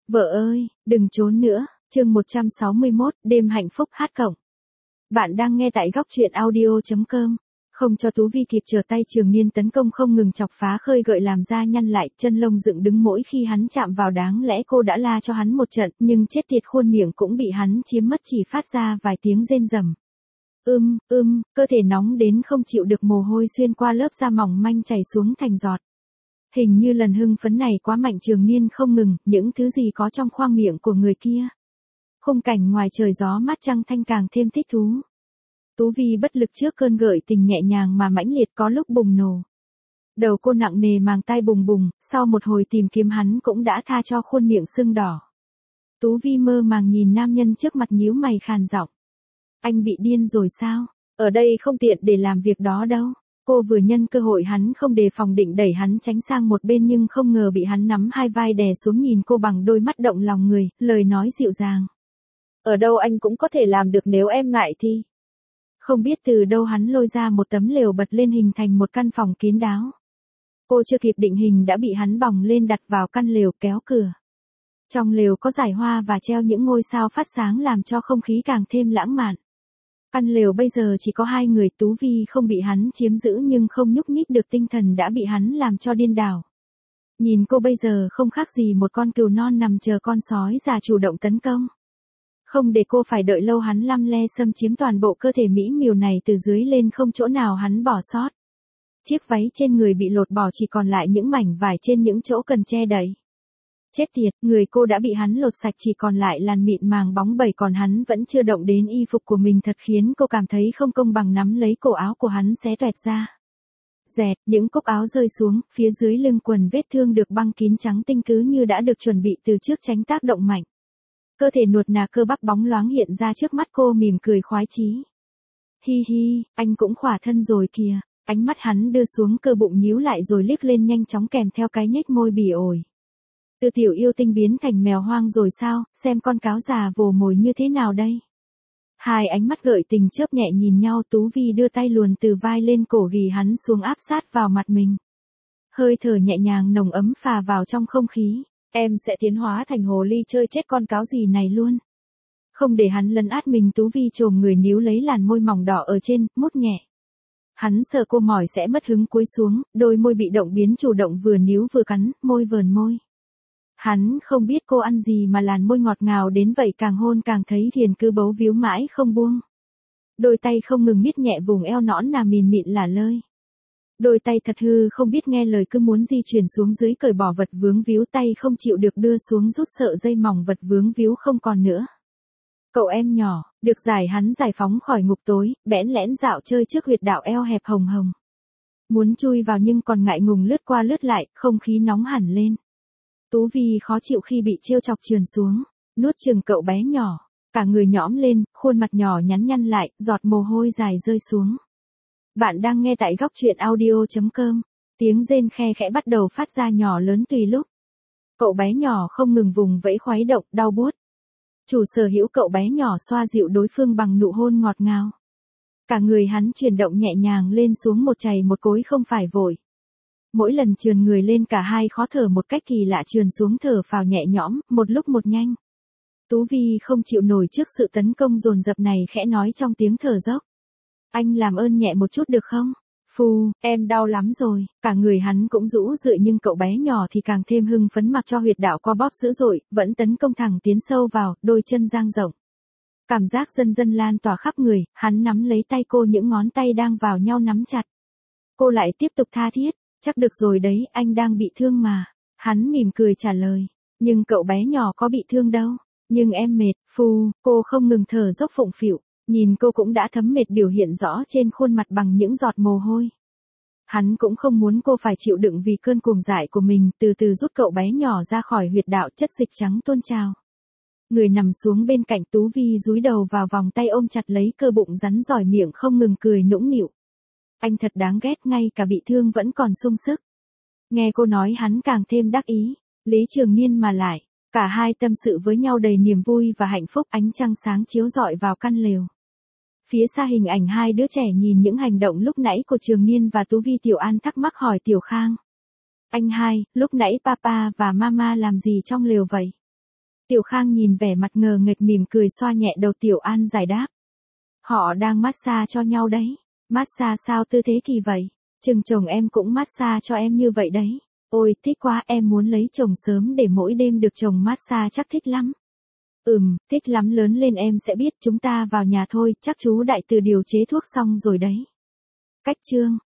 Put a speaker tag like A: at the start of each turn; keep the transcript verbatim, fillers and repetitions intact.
A: Vợ ơi, đừng trốn nữa, chương một trăm sáu mươi mốt, đêm hạnh phúc hát cộng. Bạn đang nghe tại góc truyện audio chấm com. Không cho Tú Vi kịp trở tay, Trường Niên tấn công không ngừng chọc phá khơi gợi làm da nhăn lại, chân lông dựng đứng mỗi khi hắn chạm vào, đáng lẽ cô đã la cho hắn một trận, nhưng chết tiệt khuôn miệng cũng bị hắn chiếm mất, chỉ phát ra vài tiếng rên rầm. Ưm, ưm, cơ thể nóng đến không chịu được, mồ hôi xuyên qua lớp da mỏng manh chảy xuống thành giọt. Hình như lần hưng phấn này quá mạnh, Trường Niên không ngừng, những thứ gì có trong khoang miệng của người kia. Khung cảnh ngoài trời gió mát trăng thanh càng thêm thích thú. Tú Vi bất lực trước cơn gợi tình nhẹ nhàng mà mãnh liệt, có lúc bùng nổ. Đầu cô nặng nề, màng tai bùng bùng, sau một hồi tìm kiếm hắn cũng đã tha cho khuôn miệng sưng đỏ. Tú Vi mơ màng nhìn nam nhân trước mặt, nhíu mày khàn giọng. Anh bị điên rồi sao? Ở đây không tiện để làm việc đó đâu. Cô vừa nhân cơ hội hắn không đề phòng định đẩy hắn tránh sang một bên, nhưng không ngờ bị hắn nắm hai vai đè xuống, nhìn cô bằng đôi mắt động lòng người, lời nói dịu dàng. Ở đâu anh cũng có thể làm được, nếu em ngại thì. Không biết từ đâu hắn lôi ra một tấm lều bật lên hình thành một căn phòng kín đáo. Cô chưa kịp định hình đã bị hắn bồng lên đặt vào căn lều, kéo cửa. Trong lều có dải hoa và treo những ngôi sao phát sáng làm cho không khí càng thêm lãng mạn. Căn lều bây giờ chỉ có hai người, Tú Vi không bị hắn chiếm giữ nhưng không nhúc nhích được, tinh thần đã bị hắn làm cho điên đảo. Nhìn cô bây giờ không khác gì một con cừu non nằm chờ con sói già chủ động tấn công. Không để cô phải đợi lâu, hắn lăm le xâm chiếm toàn bộ cơ thể mỹ miều này, từ dưới lên không chỗ nào hắn bỏ sót. Chiếc váy trên người bị lột bỏ, chỉ còn lại những mảnh vải trên những chỗ cần che đậy. Chết tiệt, người cô đã bị hắn lột sạch, chỉ còn lại làn mịn màng bóng bẩy, còn hắn vẫn chưa động đến y phục của mình, thật khiến cô cảm thấy không công bằng, nắm lấy cổ áo của hắn xé toẹt ra. Dẹt, những cúc áo rơi xuống, phía dưới lưng quần vết thương được băng kín trắng tinh, cứ như đã được chuẩn bị từ trước tránh tác động mạnh. Cơ thể nuột nà cơ bắp bóng loáng hiện ra trước mắt cô, mỉm cười khoái chí. Hi hi, anh cũng khỏa thân rồi kìa. Ánh mắt hắn đưa xuống, cơ bụng nhíu lại rồi liếc lên nhanh chóng, kèm theo cái nhếch môi bỉ ổi. Từ tiểu yêu tinh biến thành mèo hoang rồi sao, xem con cáo già vồ mồi như thế nào đây. Hai ánh mắt gợi tình chớp nhẹ nhìn nhau, Tú Vi đưa tay luồn từ vai lên cổ ghì hắn xuống, áp sát vào mặt mình. Hơi thở nhẹ nhàng nồng ấm phà vào trong không khí. Em sẽ tiến hóa thành hồ ly chơi chết con cáo gì này luôn. Không để hắn lấn át mình, Tú Vi chồm người níu lấy làn môi mỏng đỏ ở trên, mút nhẹ. Hắn sợ cô mỏi sẽ mất hứng, cúi xuống, đôi môi bị động biến chủ động, vừa níu vừa cắn, môi vờn môi. Hắn không biết cô ăn gì mà làn môi ngọt ngào đến vậy, càng hôn càng thấy thiền, cứ bấu víu mãi không buông. Đôi tay không ngừng miết nhẹ vùng eo nõn nà mìn mịn lả lơi. Đôi tay thật hư không biết nghe lời, cứ muốn di chuyển xuống dưới cởi bỏ vật vướng víu, tay không chịu được đưa xuống rút sợ dây mỏng vật vướng víu không còn nữa. Cậu em nhỏ, được giải hắn giải phóng khỏi ngục tối, bẽn lẽn dạo chơi trước huyệt đạo eo hẹp hồng hồng. Muốn chui vào nhưng còn ngại ngùng, lướt qua lướt lại, không khí nóng hẳn lên. Tú Vi khó chịu khi bị trêu chọc trườn xuống, nuốt chừng cậu bé nhỏ, cả người nhõm lên, khuôn mặt nhỏ nhắn nhăn lại, giọt mồ hôi dài rơi xuống. Bạn đang nghe tại góc truyện audio chấm com. Tiếng rên khe khẽ bắt đầu phát ra nhỏ lớn tùy lúc. Cậu bé nhỏ không ngừng vùng vẫy khoái động, đau buốt. Chủ sở hữu cậu bé nhỏ xoa dịu đối phương bằng nụ hôn ngọt ngào. Cả người hắn chuyển động nhẹ nhàng lên xuống, một chày một cối không phải vội. Mỗi lần trườn người lên, cả hai khó thở một cách kỳ lạ, trườn xuống thở phào nhẹ nhõm, một lúc một nhanh. Tú Vi không chịu nổi trước sự tấn công dồn dập này, khẽ nói trong tiếng thở dốc. Anh làm ơn nhẹ một chút được không? Phù, em đau lắm rồi. Cả người hắn cũng rũ rượi, nhưng cậu bé nhỏ thì càng thêm hưng phấn, mặc cho huyệt đạo co bóp dữ dội, vẫn tấn công thẳng tiến sâu vào, đôi chân dang rộng. Cảm giác dần dần lan tỏa khắp người, hắn nắm lấy tay cô, những ngón tay đang vào nhau nắm chặt. Cô lại tiếp tục tha thiết, chắc được rồi đấy, anh đang bị thương mà. Hắn mỉm cười trả lời, nhưng cậu bé nhỏ có bị thương đâu. Nhưng em mệt, phù, cô không ngừng thở dốc phụng phịu. Nhìn cô cũng đã thấm mệt biểu hiện rõ trên khuôn mặt bằng những giọt mồ hôi. Hắn cũng không muốn cô phải chịu đựng vì cơn cuồng dại của mình, từ từ rút cậu bé nhỏ ra khỏi huyệt đạo, chất dịch trắng tuôn trào. Người nằm xuống bên cạnh, Tú Vi dúi đầu vào vòng tay ôm chặt lấy cơ bụng rắn giỏi, miệng không ngừng cười nũng nịu. Anh thật đáng ghét, ngay cả bị thương vẫn còn sung sức. Nghe cô nói hắn càng thêm đắc ý. Lý Trường Niên mà lại, cả hai tâm sự với nhau đầy niềm vui và hạnh phúc, ánh trăng sáng chiếu rọi vào căn lều. Phía xa hình ảnh hai đứa trẻ nhìn những hành động lúc nãy của Trường Niên và Tú Vi, Tiểu An thắc mắc hỏi Tiểu Khang. Anh hai, lúc nãy papa và mama làm gì trong lều vậy? Tiểu Khang nhìn vẻ mặt ngờ nghệch mỉm cười xoa nhẹ đầu Tiểu An giải đáp. Họ đang massage cho nhau đấy. Massage sao tư thế kỳ vậy? Chừng chồng em cũng massage cho em như vậy đấy. Ôi, thích quá, em muốn lấy chồng sớm để mỗi đêm được chồng massage chắc thích lắm. Ừm, thích lắm, lớn lên em sẽ biết, chúng ta vào nhà thôi, chắc chú Đại Từ điều chế thuốc xong rồi đấy. Cách chương